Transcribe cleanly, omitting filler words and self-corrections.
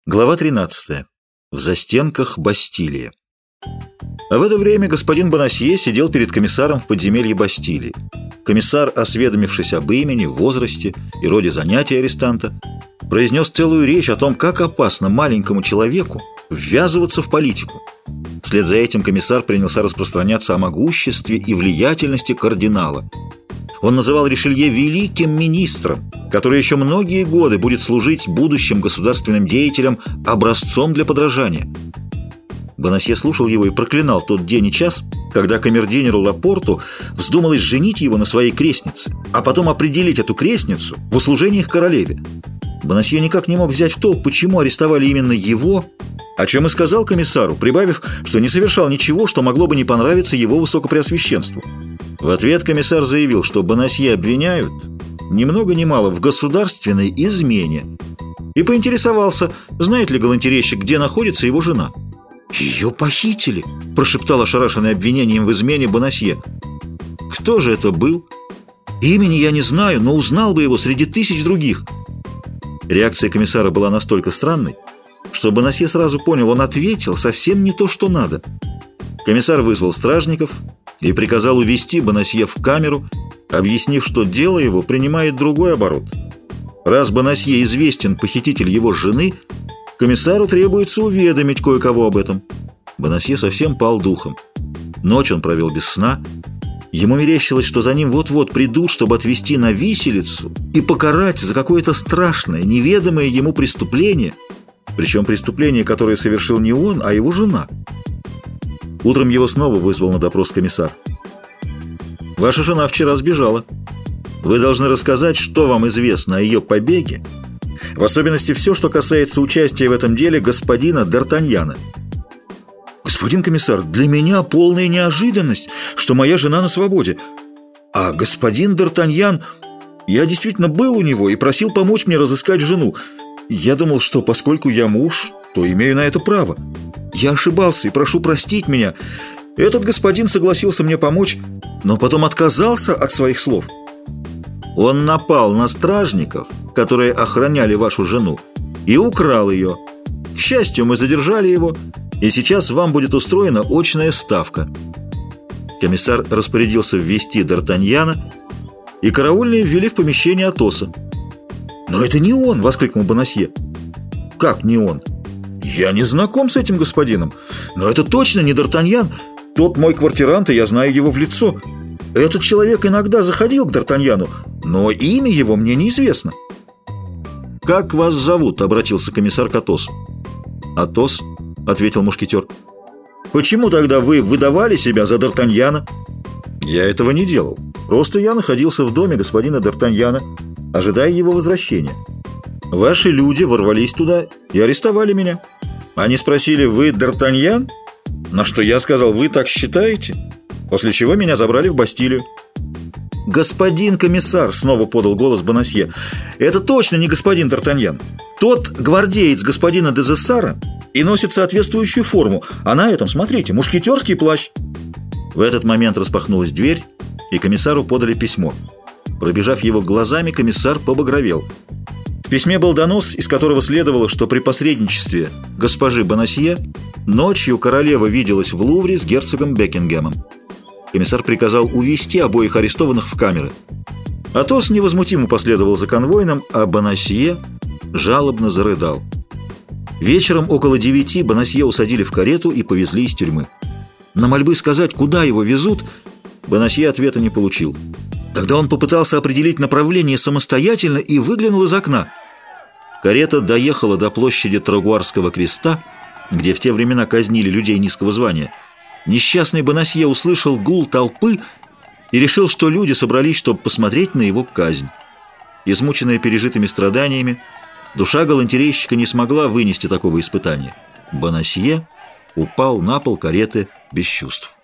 Глава 13. В застенках Бастилии. А в это время господин Бонасье сидел перед комиссаром в подземелье Бастилии. Комиссар, осведомившись об имени, возрасте и роде занятий арестанта, произнес целую речь о том, как опасно маленькому человеку ввязываться в политику. Вслед за этим комиссар принялся распространяться о могуществе и влиятельности кардинала. Он называл Ришелье великим министром, который еще многие годы будет служить будущим государственным деятелям образцом для подражания. Бонасье слушал его и проклинал тот день и час, когда камердинеру Лапорту вздумалось женить его на своей крестнице, а потом определить эту крестницу в услужениях королеве. Бонасье никак не мог взять в толк, почему арестовали именно его, о чем и сказал комиссару, прибавив, что не совершал ничего, что могло бы не понравиться его высокопреосвященству. В ответ комиссар заявил, что Бонасье обвиняют ни много ни мало в государственной измене, и поинтересовался, знает ли галантерейщик, где находится его жена. «Ее похитили», – прошептал ошарашенный обвинением в измене Бонасье. «Кто же это был? Имени я не знаю, но узнал бы его среди тысяч других». Реакция комиссара была настолько странной, что Бонасье сразу понял, он ответил совсем не то, что надо. Комиссар вызвал стражников и приказал увести Бонасье в камеру, объяснив, что дело его принимает другой оборот. Раз Бонасье известен похититель его жены, комиссару требуется уведомить кое-кого об этом. Бонасье совсем пал духом. Ночь он провел без сна. Ему мерещилось, что за ним вот-вот придут, чтобы отвезти на виселицу и покарать за какое-то страшное, неведомое ему преступление, причем преступление, которое совершил не он, а его жена. Утром его снова вызвал на допрос комиссар. «Ваша жена вчера сбежала. Вы должны рассказать, что вам известно о ее побеге, в особенности все, что касается участия в этом деле господина Д'Артаньяна». «Господин комиссар, для меня полная неожиданность, что моя жена на свободе. А господин Д'Артаньян... Я действительно был у него и просил помочь мне разыскать жену. Я думал, что поскольку я муж, то имею на это право. Я ошибался и прошу простить меня. Этот господин согласился мне помочь, но потом отказался от своих слов». «Он напал на стражников, которые охраняли вашу жену, и украл ее. К счастью, мы задержали его, и сейчас вам будет устроена очная ставка». Комиссар распорядился ввести Д'Артаньяна, и караульные ввели в помещение Атоса. «Но это не он!» — воскликнул Бонасье. «Как не он? Я не знаком с этим господином, но это точно не Д'Артаньян. Тот мой квартирант, и я знаю его в лицо. Этот человек иногда заходил к Д'Артаньяну, но имя его мне неизвестно». «Как вас зовут?» — обратился комиссар к Атосу. «Атос», — ответил мушкетер. «Почему тогда вы выдавали себя за Д'Артаньяна?» «Я этого не делал. Просто я находился в доме господина Д'Артаньяна, ожидая его возвращения. Ваши люди ворвались туда и арестовали меня. Они спросили: вы Д'Артаньян? На что я сказал: вы так считаете? После чего меня забрали в Бастилию». «Господин комиссар», — снова подал голос Бонасье, — «это точно не господин Д'Артаньян. Тот гвардеец господина де Зессара и носит соответствующую форму, а на этом, смотрите, мушкетерский плащ». В этот момент распахнулась дверь, и комиссару подали письмо. Пробежав его глазами, комиссар побагровел. В письме был донос, из которого следовало, что при посредничестве госпожи Бонасье ночью королева виделась в Лувре с герцогом Бекингемом. Комиссар приказал увести обоих арестованных в камеры. Атос невозмутимо последовал за конвойным, а Бонасье жалобно зарыдал. Вечером около 9 Бонасье усадили в карету и повезли из тюрьмы. На мольбы сказать, куда его везут, Бонасье ответа не получил. Тогда он попытался определить направление самостоятельно и выглянул из окна. Карета доехала до площади Трагуарского креста, где в те времена казнили людей низкого звания. Несчастный Бонасье услышал гул толпы и решил, что люди собрались, чтобы посмотреть на его казнь. Измученная пережитыми страданиями, душа галантерейщика не смогла вынести такого испытания. Бонасье упал на пол кареты без чувств.